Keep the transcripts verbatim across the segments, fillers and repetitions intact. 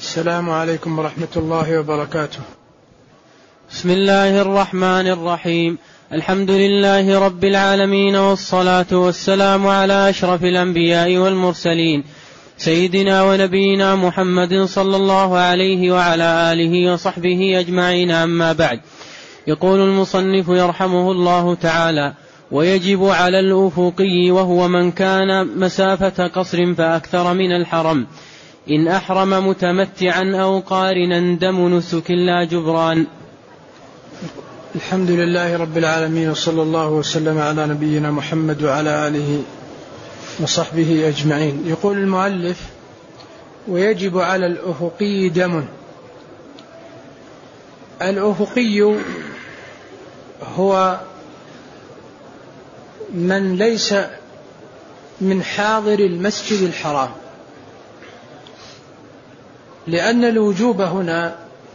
السلام عليكم ورحمة الله وبركاته. بسم الله الرحمن الرحيم. الحمد لله رب العالمين، والصلاة والسلام على أشرف الأنبياء والمرسلين، سيدنا ونبينا محمد صلى الله عليه وعلى آله وصحبه أجمعين، أما بعد. يقول المصنف يرحمه الله تعالى: ويجب على الأفقي وهو من كان مسافة قصر فأكثر من الحرم إن أحرم متمتعا أو قارنا دم نسك لا جبران. الحمد لله رب العالمين، وصلى الله وسلم على نبينا محمد وعلى آله وصحبه أجمعين. يقول المؤلف: ويجب على الأفقي دم. الأفقي هو من ليس من حاضر المسجد الحرام، لأن الوجوب هنا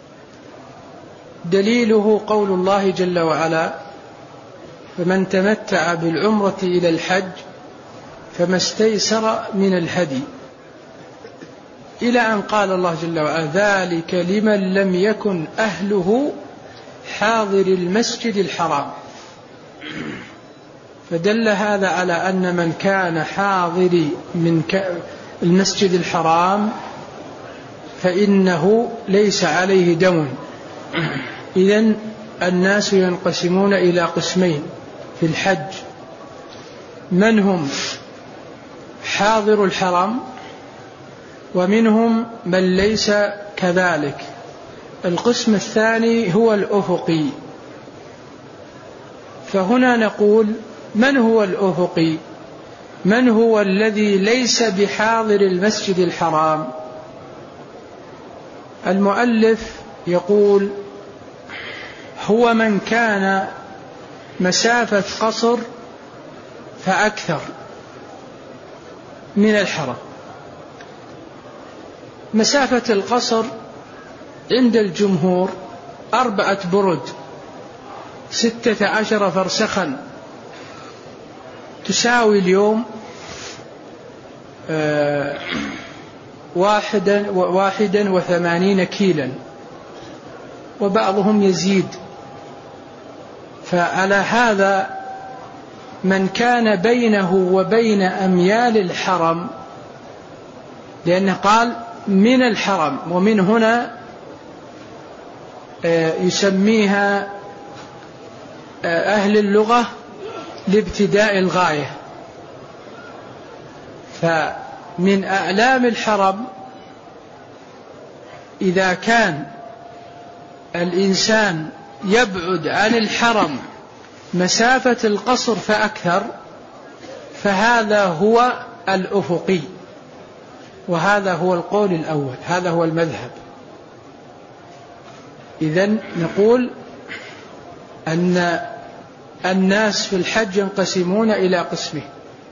دليله قول الله جل وعلا: فمن تمتع بالعمرة إلى الحج فما استيسر من الهدي، إلى أن قال الله جل وعلا: ذلك لمن لم يكن أهله حاضر المسجد الحرام. فدل هذا على أن من كان حاضر من المسجد الحرام فإنه ليس عليه دم. إذن الناس ينقسمون إلى قسمين في الحج: من هم حاضر الحرم، ومنهم من ليس كذلك. القسم الثاني هو الأفقي. فهنا نقول: من هو الأفقي؟ من هو الذي ليس بحاضر المسجد الحرام؟ المؤلف يقول: هو من كان مسافة قصر فأكثر من الحرم. مسافة القصر عند الجمهور أربعة برد، ستة عشر فرسخا، تساوي اليوم آه واحدا, واحدا وثمانين كيلا، وبعضهم يزيد. فعلى هذا من كان بينه وبين أميال الحرم، لأنه قال من الحرم، ومن هنا يسميها أهل اللغة لابتداء الغاية. فمن أعلام الحرم إذا كان الإنسان يبعد عن الحرم مسافة القصر فأكثر، فهذا هو الأفقي، وهذا هو القول الأول، هذا هو المذهب. إذن نقول أن الناس في الحج ينقسمون إلى قسمين: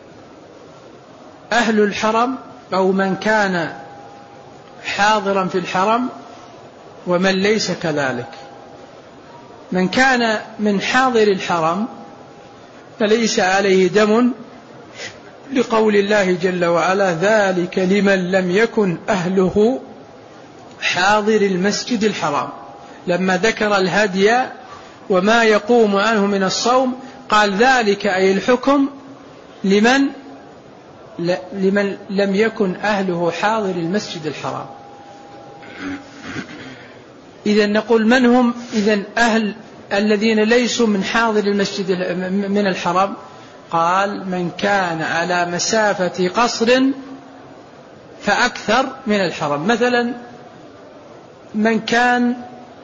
أهل الحرم أو من كان حاضرا في الحرم، ومن ليس كذلك. من كان من حاضر الحرم فليس عليه دم، لقول الله جل وعلا: ذلك لمن لم يكن أهله حاضر المسجد الحرام. لما ذكر الهدي وما يقوم عنه من الصوم قال: ذلك أي الحكم لمن لمن لم يكن أهله حاضر المسجد الحرام. إذن نقول: من هم إذن أهل الذين ليسوا من حاضر المسجد من الحرم؟ قال: من كان على مسافة قصر فأكثر من الحرم. مثلا من كان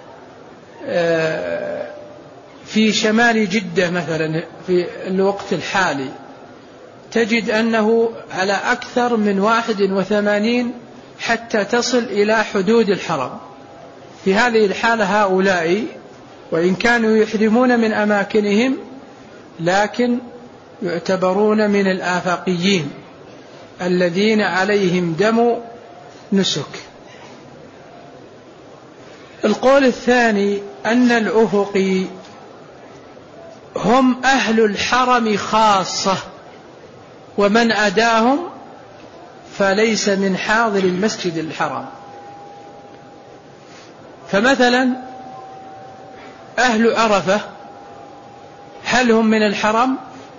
في شمال جدة مثلا في الوقت الحالي، تجد أنه على أكثر من واحد وثمانين حتى تصل إلى حدود الحرم. في هذه الحالة هؤلاء وإن كانوا يحرمون من أماكنهم لكن يعتبرون من الآفاقيين الذين عليهم دم نسك. القول الثاني أن الأفقي هم أهل الحرم خاصة، ومن أداهم فليس من حاضر المسجد الحرام. فمثلا أهل عرفة هل هم من الحرم؟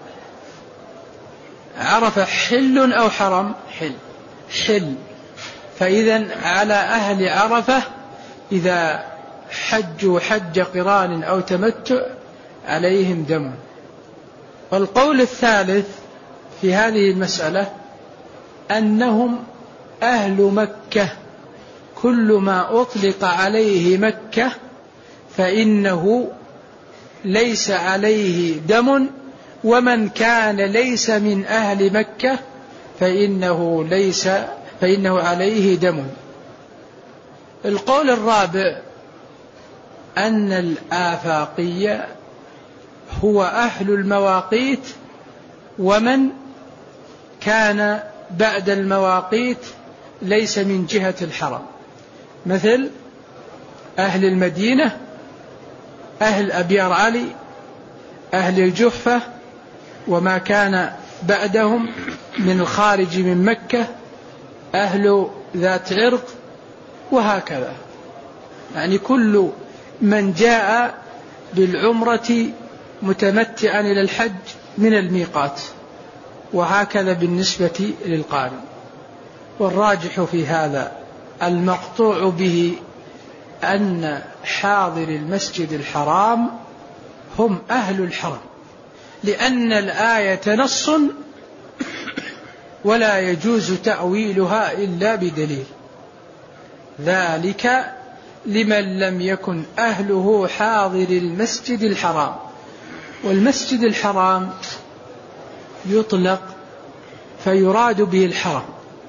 عرفة حل أو حرم؟ حل حل. فإذا على أهل عرفة إذا حجوا حج قران أو تمتع عليهم دم. والقول الثالث في هذه المسألة أنهم أهل مكة، كل ما أطلق عليه مكة فإنه ليس عليه دم، ومن كان ليس من أهل مكة فإنه ليس فإنه عليه دم. القول الرابع أن الآفاقية هو أهل المواقيت، ومن كان بعد المواقيت ليس من جهة الحرم، مثل أهل المدينة، أهل أبيار علي، أهل الجحفة، وما كان بعدهم من الخارج من مكة، أهل ذات عرق، وهكذا. يعني كل من جاء بالعمرة متمتعا إلى الحج من الميقات، وهكذا بالنسبة للقارن. والراجح في هذا المقطوع به أن حاضر المسجد الحرام هم أهل الحرم، لأن الآية نص ولا يجوز تأويلها إلا بدليل، ذلك لمن لم يكن أهله حاضر المسجد الحرام. والمسجد الحرام يطلق فيراد به الحرم،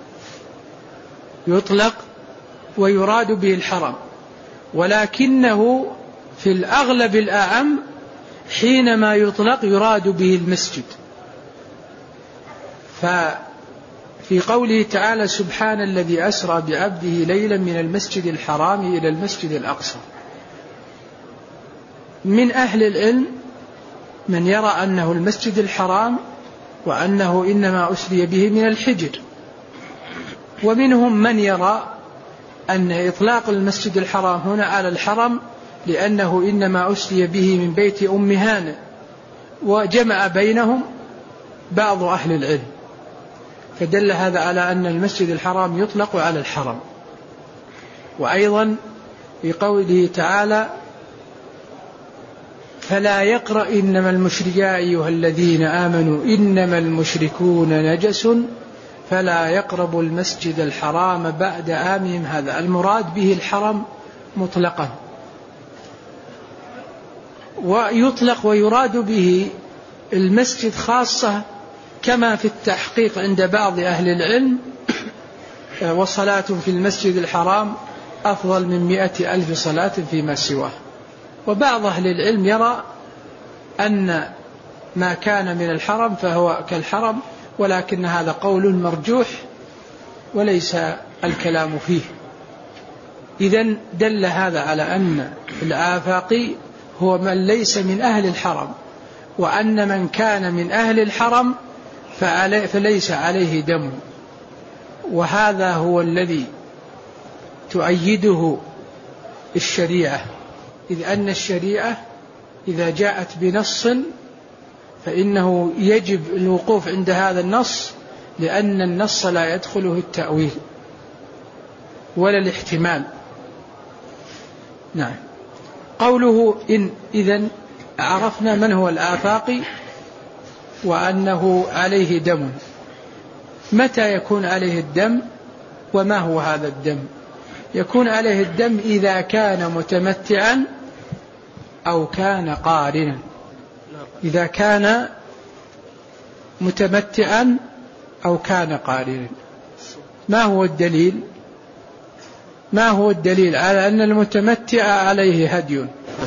يطلق ويراد به الحرم، ولكنه في الأغلب الأعم حينما يطلق يراد به المسجد. ففي قوله تعالى سبحان الذي أسرى بعبده ليلا من المسجد الحرام إلى المسجد الأقصى، من أهل العلم من يرى أنه المسجد الحرام وأنه إنما أسري به من الحجر، ومنهم من يرى أن إطلاق المسجد الحرام هنا على الحرم لأنه إنما أسري به من بيت أم هانئ، وجمع بينهم بعض أهل العلم، فدل هذا على أن المسجد الحرام يطلق على الحرم. وأيضا في قوله تعالى فلا يقرأ إنما المشركون يا أيها الذين آمنوا إنما المشركون نجس فلا يقربوا المسجد الحرام بعد عامهم هذا، المراد به الحرم مطلقا، ويطلق ويراد به المسجد خاصة، كما في التحقيق عند بعض أهل العلم وصلاة في المسجد الحرام أفضل من مئة ألف صلاة فيما سواه. وبعض أهل العلم يرى أن ما كان من الحرم فهو كالحرم، ولكن هذا قول مرجوح وليس الكلام فيه. إذن دل هذا على أن الآفاقي هو من ليس من أهل الحرم، وأن من كان من أهل الحرم فليس عليه دم. وهذا هو الذي تؤيده الشريعة، إذ أن الشريعة إذا جاءت بنص فإنه يجب الوقوف عند هذا النص، لأن النص لا يدخله التأويل ولا الاحتمال. نعم. قوله إن إذن عرفنا من هو الآفاقي وأنه عليه دم. متى يكون عليه الدم وما هو هذا الدم؟ يكون عليه الدم إذا كان متمتعا أو كان قارنا. إذا كان متمتعا أو كان قارنا. ما هو الدليل؟ ما هو الدليل على أن المتمتع عليه هدي؟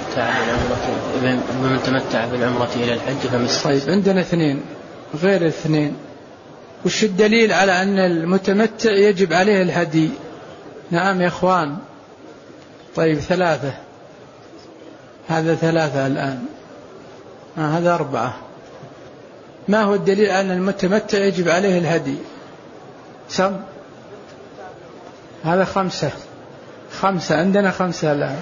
من تمتع بالعمرة إلى الحج فمسك. طيب عندنا اثنين غير الاثنين. وش الدليل على أن المتمتع يجب عليه الهدي؟ نعم يا أخوان. طيب ثلاثة، هذا ثلاثة الآن، آه هذا أربعة. ما هو الدليل على أن المتمتع يجب عليه الهدي؟ سم هذا خمسة. خمسة عندنا خمسة الآن.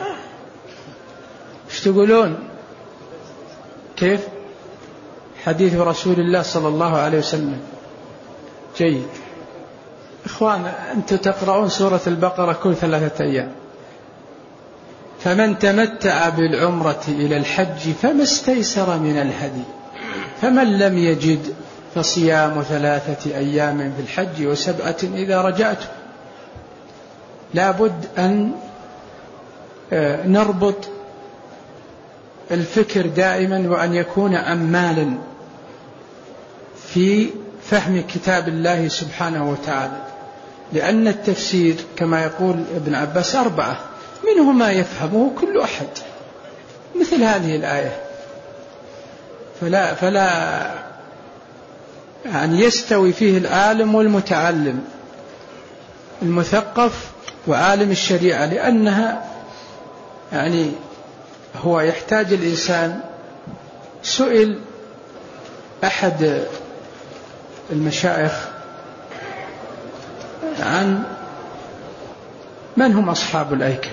ايش تقولون؟ كيف حديث رسول الله صلى الله عليه وسلم؟ جيد. إخوان أنتم تقرؤون سورة البقرة كل ثلاثة أيام. فمن تمتع بالعمرة إلى الحج فما استيسر من الهدي فمن لم يجد فصيام ثلاثة أيام في الحج وسبعة إذا رجعتم. لا بد أن نربط الفكر دائما وأن يكون عمالا في فهم كتاب الله سبحانه وتعالى، لأن التفسير كما يقول ابن عباس أربعة منه ما يفهمه كل أحد، مثل هذه الآية. فلا, فلا يعني يستوي فيه العالم والمتعلم، المثقف وعالم الشريعة، لأنها يعني هو يحتاج الإنسان. سئل أحد المشايخ عن من هم أصحاب الأيكة،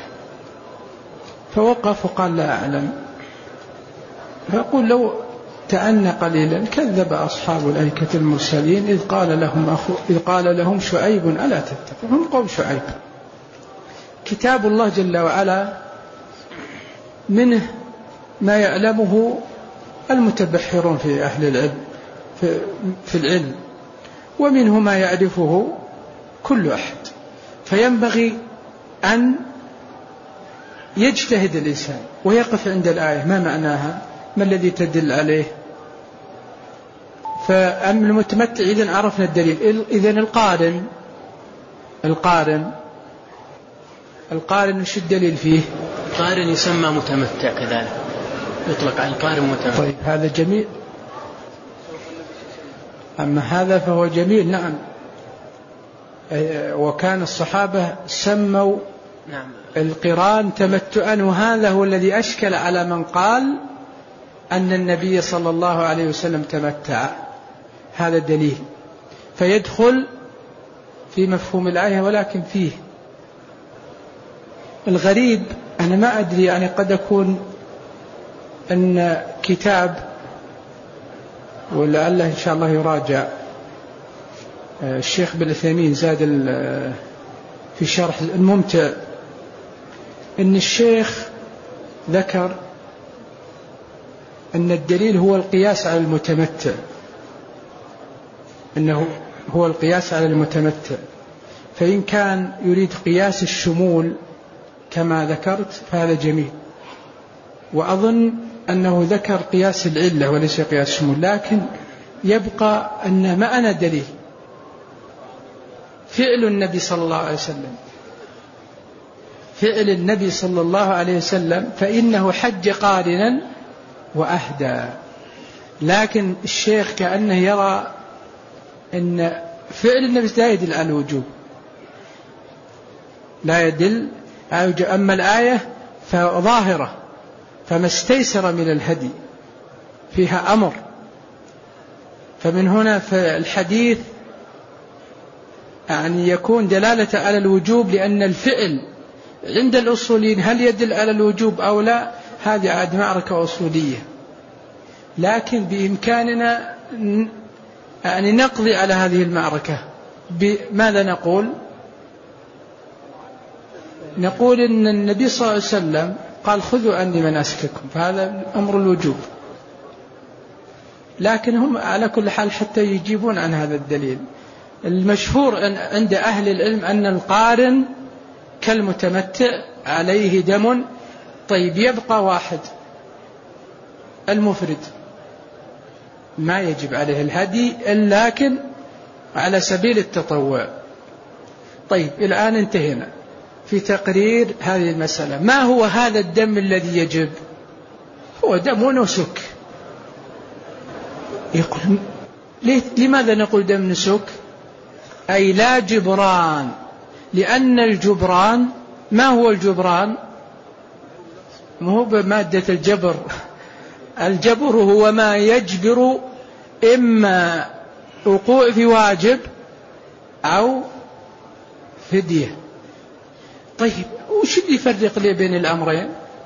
فوقف وقال لا أعلم. فأقول لو تأنى قليلا كذب أصحاب الأيكة المرسلين إذ قال لهم أخو إذ قال لهم شعيب ألا تتقون. هم قوم شعيب. كتاب الله جل وعلا منه ما يعلمه المتبحرون في أهل العلم في, في العلم، ومنه ما يعرفه كل أحد. فينبغي أن يجتهد الإنسان ويقف عند الآية ما معناها، ما الذي تدل عليه. فأما المتمتع إذن عرفنا الدليل. إذن القارن القارن القارن وش الدليل فيه؟ القارن يسمى متمتع كذلك، يطلق على القارن متمتع. طيب هذا جميل. أما هذا فهو جميل. نعم. وكان الصحابة سموا نعم القران تمتعا، وهذا هو الذي أشكل على من قال أن النبي صلى الله عليه وسلم تمتع. هذا دليل فيدخل في مفهوم الآية. ولكن فيه الغريب، أنا ما أدري، يعني قد أكون أن كتاب ولعله إن شاء الله يراجع الشيخ بن عثيمين زاد في شرح الممتع، أن الشيخ ذكر أن الدليل هو القياس على المتمتع، أنه هو القياس على المتمتع. فإن كان يريد قياس الشمول كما ذكرت فهذا جميل، وأظن أنه ذكر قياس العلة وليس قياس الشمول. لكن يبقى أن معنا دليل فعل النبي صلى الله عليه وسلم، فعل النبي صلى الله عليه وسلم، فإنه حج قارنا وأهدى. لكن الشيخ كأنه يرى أن فعل النبي لا يدل على الوجوب، لا يدل على الوجوب. أما الآية فظاهرة، فما استيسر من الهدي فيها أمر. فمن هنا فالحديث يعني يكون دلالة على الوجوب، لأن الفعل عند الأصوليين هل يدل على الوجوب أو لا، هذه عاد معركة أصولية. لكن بإمكاننا يعني نقضي على هذه المعركة. بماذا نقول؟ نقول إن النبي صلى الله عليه وسلم قال خذوا عني مناسككم، فهذا أمر الوجوب. لكن هم على كل حال حتى يجيبون عن هذا الدليل. المشهور عند أهل العلم أن القارن كالمتمتع عليه دم. طيب يبقى واحد المفرد ما يجب عليه الهدي لكن على سبيل التطوع. طيب الآن انتهينا في تقرير هذه المسألة. ما هو هذا الدم الذي يجب؟ هو دم نسك. يقول لماذا نقول دم نسك؟ أي لا جبران، لأن الجبران ما هو الجبران؟ ما هو بمادة الجبر. الجبر هو ما يجبر إما وقوع في واجب أو فدية. طيب وش اللي يفرق لي بين الأمرين؟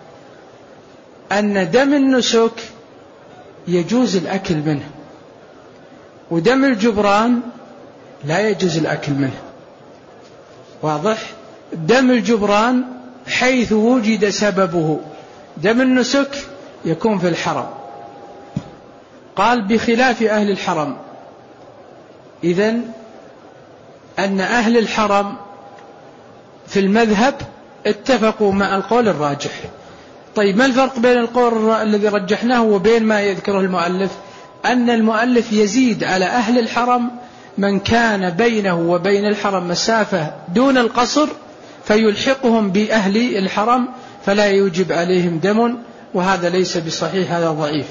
أن دم النسك يجوز الأكل منه، ودم الجبران لا يجوز الأكل منه. واضح؟ دم الجبران حيث وجد سببه، دم النسك يكون في الحرم. قال بخلاف أهل الحرم، إذن أن أهل الحرم في المذهب اتفقوا مع القول الراجح. طيب ما الفرق بين القول الذي رجحناه وبين ما يذكره المؤلف؟ أن المؤلف يزيد على أهل الحرم من كان بينه وبين الحرم مسافة دون القصر فيلحقهم بأهل الحرم فلا يوجب عليهم دم، وهذا ليس بصحيح، هذا ضعيف.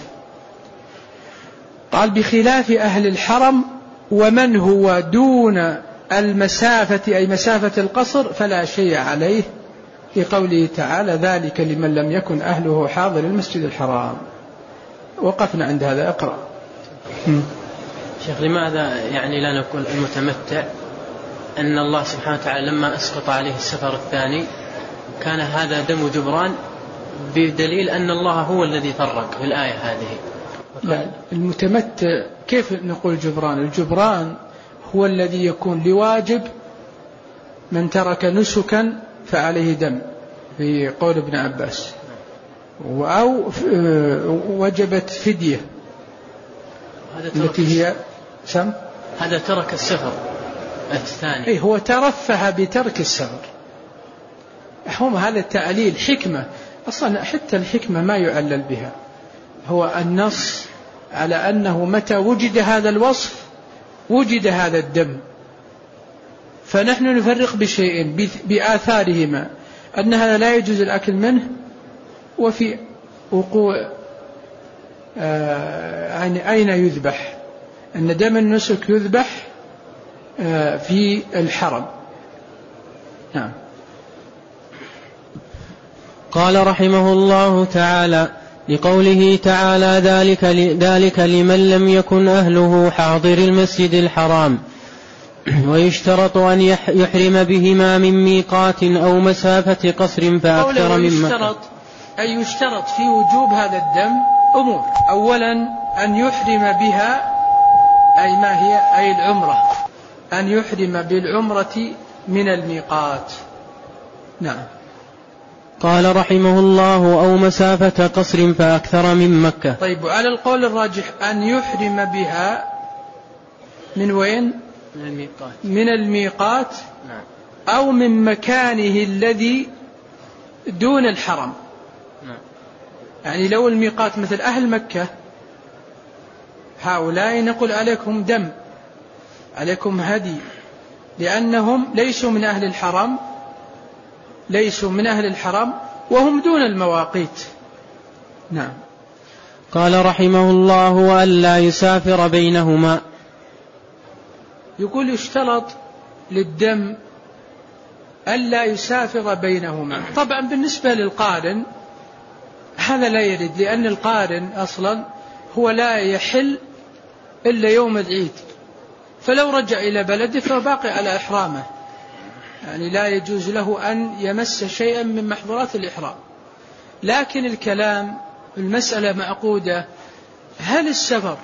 قال بخلاف أهل الحرم ومن هو دون المسافة أي مسافة القصر فلا شيء عليه، في قوله تعالى ذلك لمن لم يكن أهله حاضر المسجد الحرام. وقفنا عند هذا. اقرأ. شيخ لماذا يعني لا نقول المتمتع أن الله سبحانه وتعالى لما أسقط عليه السفر الثاني كان هذا دم جبران، بدليل أن الله هو الذي فرق في الآية هذه؟ لا، المتمتع كيف نقول جبران؟ الجبران هو الذي يكون لواجب من ترك نسكا فعليه دم في قول ابن عباس، أو وجبت فدية التي هي سم هذا ترك السفر الثاني. أي هو ترفه بترك السفر. هم هذا التعليل حكمة، أصلا حتى الحكمة ما يعلل بها، هو النص على أنه متى وجد هذا الوصف وجد هذا الدم. فنحن نفرق بشيئين بآثارهما، أن هذا لا يجوز الأكل منه، وفي وقوع آه أين يذبح، أن دم النسك يذبح آه في الحرم. نعم. قال رحمه الله تعالى لقوله تعالى ذلك, ذلك لمن لم يكن أهله حاضر المسجد الحرام، ويشترط أن يحرم بهما من ميقات أو مسافة قصر فأكثر من يشترط أي يشترط في وجوب هذا الدم أمور. أولا أن يحرم بها أي ما هي أي العمرة، أن يحرم بالعمرة من الميقات. نعم. قال رحمه الله أو مسافة قصر فأكثر من مكة. طيب على القول الراجح أن يحرم بها من وين؟ من الميقات. من الميقات. نعم. أو من مكانه الذي دون الحرم. نعم. يعني لو الميقات مثل أهل مكة هؤلاء نقول عليكم دم، عليكم هدي، لأنهم ليسوا من أهل الحرم، ليسوا من أهل الحرم وهم دون المواقيت. نعم. قال رحمه الله وألا يسافر بينهما. يقول يشترط للدم ألا يسافر بينهما. طبعا بالنسبة للقارن هذا لا يرد، لأن القارن أصلا هو لا يحل إلا يوم العيد، فلو رجع إلى بلده فهو باقي على إحرامه، يعني لا يجوز له أن يمس شيئا من محظورات الإحرام. لكن الكلام المسألة معقودة، هل السفر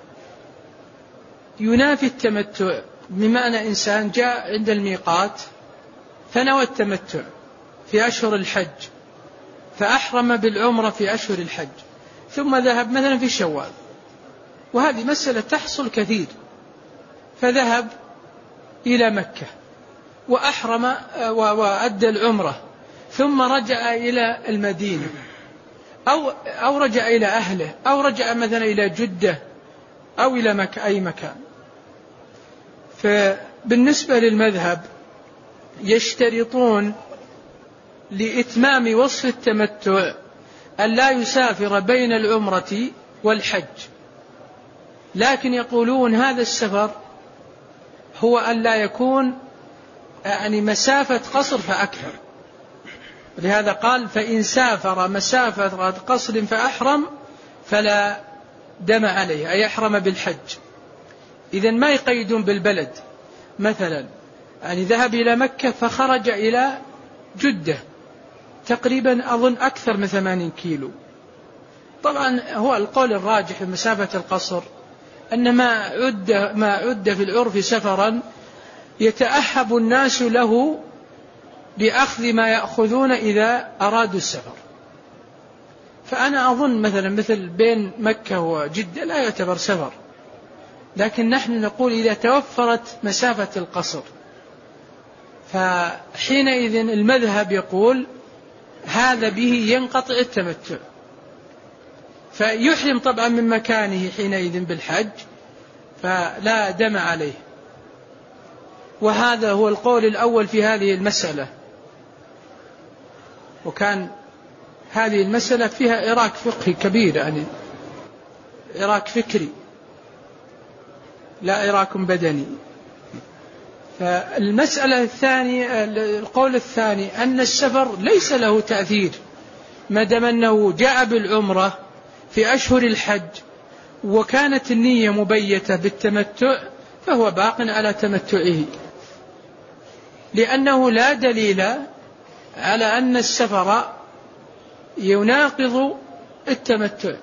ينافي التمتع؟ بمعنى إنسان جاء عند الميقات فنوى التمتع في أشهر الحج فأحرم بالعمرة في أشهر الحج، ثم ذهب مثلا في شوال، وهذه مسألة تحصل كثير، فذهب إلى مكة وأحرم وأدى العمرة ثم رجع إلى المدينة أو, أو رجع إلى أهله أو رجع مثلا إلى جدة أو إلى مك أي مكان. فبالنسبة للمذهب يشترطون لإتمام وصف التمتع أن لا يسافر بين العمرة والحج، لكن يقولون هذا السفر هو أن لا يكون يعني مسافة قصر فأكثر، لهذا قال فإن سافر مسافة قصر فأحرم فلا دم عليه، أي يحرم بالحج. إذن ما يقيدون بالبلد، مثلا يعني ذهب إلى مكة فخرج إلى جدة تقريبا أظن أكثر من ثمانين كيلو. طبعا هو القول الراجح في مسافة القصر أن ما عد, ما عد في العرف سفرا يتأهب الناس له بأخذ ما يأخذون إذا أرادوا السفر. فأنا أظن مثلا مثل بين مكة وجدة لا يعتبر سفر، لكن نحن نقول إذا توفرت مسافة القصر فحينئذ المذهب يقول هذا به ينقطع التمتع، فيحرم طبعا من مكانه حينئذ بالحج فلا دم عليه. وهذا هو القول الأول في هذه المسألة. وكان هذه المسألة فيها إراك فقهي كبير، يعني إراك فكري لا إراك بدني. فالمسألة الثانية القول الثاني أن السفر ليس له تأثير ما دام أنه جاء بالعمرة في أشهر الحج وكانت النية مبيتة بالتمتع فهو باق على تمتعه، لأنه لا دليل على أن السفر يناقض التمتع.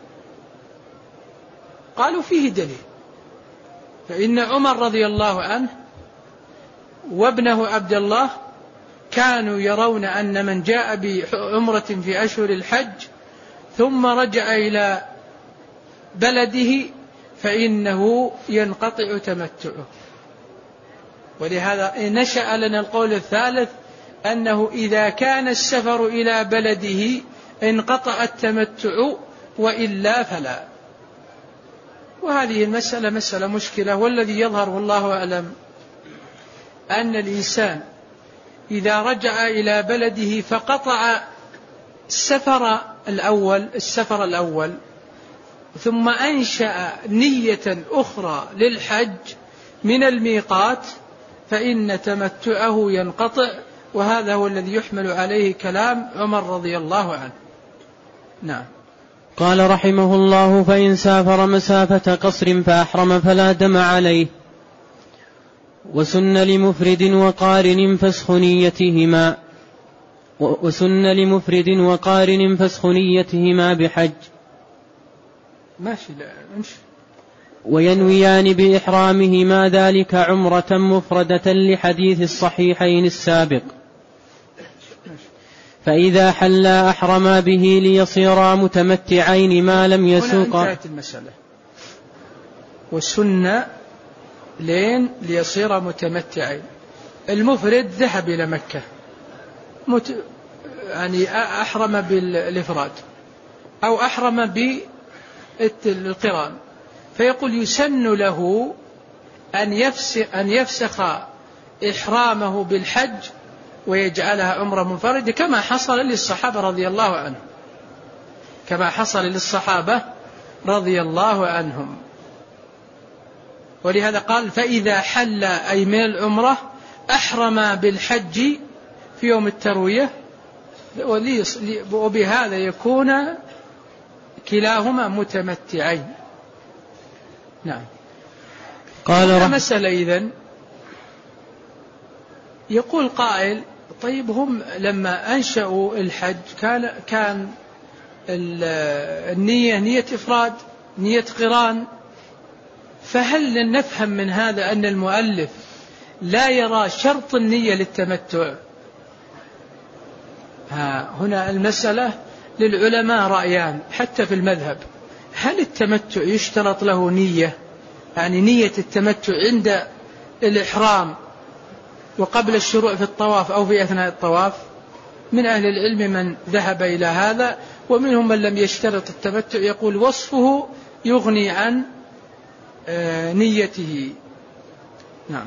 قالوا فيه دليل، فإن عمر رضي الله عنه وابنه عبد الله كانوا يرون أن من جاء بعمرة في أشهر الحج ثم رجع إلى بلده فإنه ينقطع تمتعه. ولهذا نشأ لنا القول الثالث أنه إذا كان السفر إلى بلده انقطع التمتع وإلا فلا. وهذه المسألة مسألة مشكلة، والذي يظهر والله أعلم أن الإنسان إذا رجع إلى بلده فقطع السفر الأول السفر الأول ثم أنشأ نية أخرى للحج من الميقات فإن تمتعه ينقطع، وهذا هو الذي يحمل عليه كلام عمر رضي الله عنه. نعم. قال رحمه الله: فإن سافر مسافة قصر فأحرم فلا دم عليه. وسن لمفرد وقارن فسخ نيتهما وسن لمفرد وقارن فسخ نيتهما بحج. ماشي لا امشي. وينويان بإحرامهما ذلك عمرة مفردة لحديث الصحيحين السابق. فإذا حلا أحرما به ليصيرا متمتعين ما لم يسوقا. هنا انتهت المسألة. والسنة لين ليصير متمتعين. المفرد ذهب إلى مكة مت... يعني أحرم بالإفراد أو أحرم بالقران، فيقول يسن له أن يفسخ, أن يفسخ إحرامه بالحج ويجعلها عمرة منفردة كما حصل للصحابة رضي الله عنهم كما حصل للصحابة رضي الله عنهم. ولهذا قال: فإذا حل أي من العمرة أحرم بالحج في يوم التروية، وبهذا يكون كلاهما متمتعين. نعم. قال مسألة إذن يقول قائل: طيب هم لما أنشأوا الحج كان كان النية نية إفراد نية قران، فهل نفهم من هذا أن المؤلف لا يرى شرط النية للتمتع؟ ها هنا المسألة للعلماء رأيان حتى في المذهب. هل التمتع يشترط له نية، يعني نية التمتع عند الإحرام وقبل الشروع في الطواف أو في أثناء الطواف؟ من أهل العلم من ذهب إلى هذا، ومنهم من لم يشترط التمتع، يقول وصفه يغني عن نيته. نعم.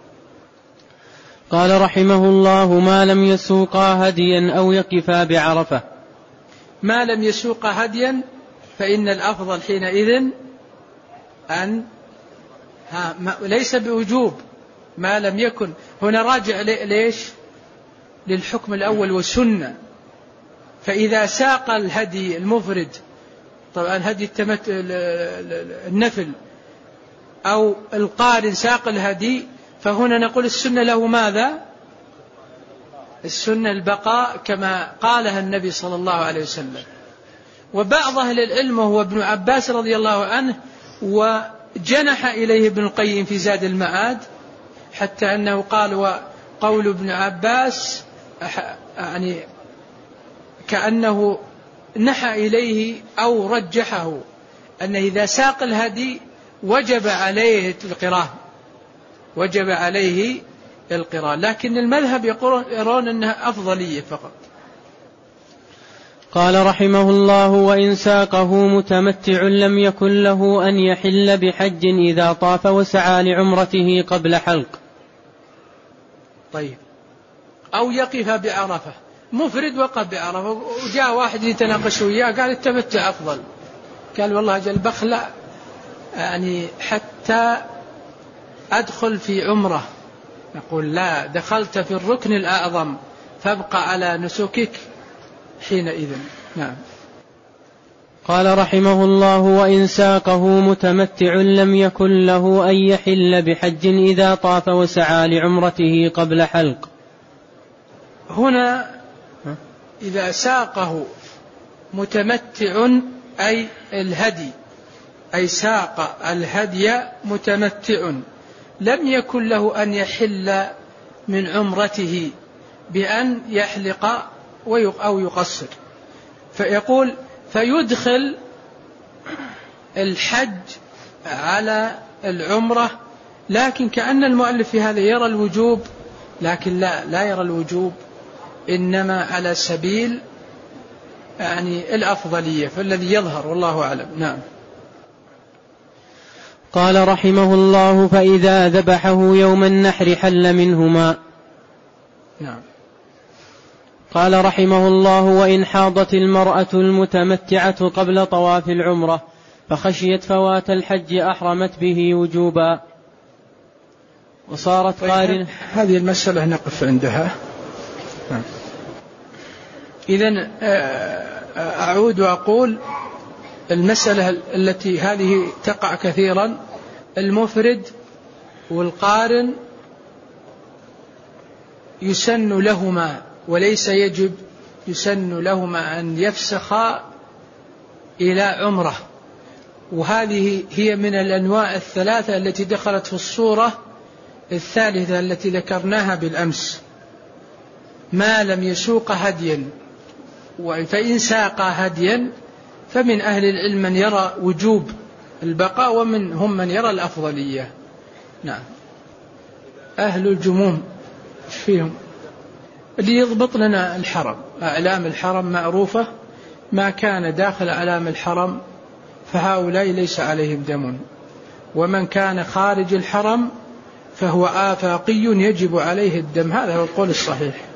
قال رحمه الله: ما لم يسوقا هديا أو يقفا بعرفة. ما لم يسوقا هديا فإن الأفضل حينئذ أن ها ليس بوجوب ما لم يكن، هنا راجع ليش للحكم الأول والسنة. فإذا ساق الهدي المفرد، طبعا هدي التمت... النفل أو القارن ساق الهدي، فهنا نقول السنة له ماذا؟ السنة البقاء كما قالها النبي صلى الله عليه وسلم. وبعض أهل العلم وهو ابن عباس رضي الله عنه وجنح إليه ابن القيم في زاد المعاد، حتى أنه قال وقول ابن عباس يعني كأنه نحى إليه أو رجحه أنه إذا ساق الهدي وجب عليه القراءة وجب عليه القراءة لكن المذهب يرون أنها أفضلية فقط. قال رحمه الله: وإن ساقه متمتع لم يكن له أن يحل بحج إذا طاف وسعى لعمرته قبل حلق. طيب، أو يقف بعرفة، مفرد وقف بعرفة، وجاء واحد يتناقش وياه قال التمتع أفضل، قال والله أجل بخلع يعني حتى أدخل في عمرة، نقول لا، دخلت في الركن الأعظم فابقى على نسكك حينئذ. نعم. قال رحمه الله: وإن ساقه متمتع لم يكن له أن يحل بحج إذا طاف وسعى لعمرته قبل حلق. هنا إذا ساقه متمتع أي الهدي، أي ساق الهدي متمتع لم يكن له أن يحل من عمرته بأن يحلق أو يقصر، فيقول فيدخل الحج على العمرة، لكن كأن المؤلف في هذا يرى الوجوب، لكن لا لا يرى الوجوب، إنما على سبيل يعني الأفضلية، فالذي يظهر والله أعلم. نعم. قال رحمه الله: فإذا ذبحه يوم النحر حل منهما. نعم. قال رحمه الله: وإن حاضت المرأة المتمتعة قبل طواف العمرة فخشيت فوات الحج أحرمت به وجوبا وصارت قارنة. هذه المسألة نقف عندها. إذن أعود وأقول المسألة التي هذه تقع كثيرا، المفرد والقارن يسن لهما وليس يجب، يسن لهما أن يفسخا إلى عمره، وهذه هي من الأنواع الثلاثة التي دخلت في الصورة الثالثة التي ذكرناها بالأمس، ما لم يسوق هديا. فإن ساق هديا فمن أهل العلم من يرى وجوب البقاء ومن هم من يرى الأفضلية. نعم. أهل الجموم فيهم اللي يضبط لنا الحرم، أعلام الحرم معروفة، ما كان داخل أعلام الحرم فهؤلاء ليس عليهم دم، ومن كان خارج الحرم فهو آفاقي يجب عليه الدم، هذا هو القول الصحيح.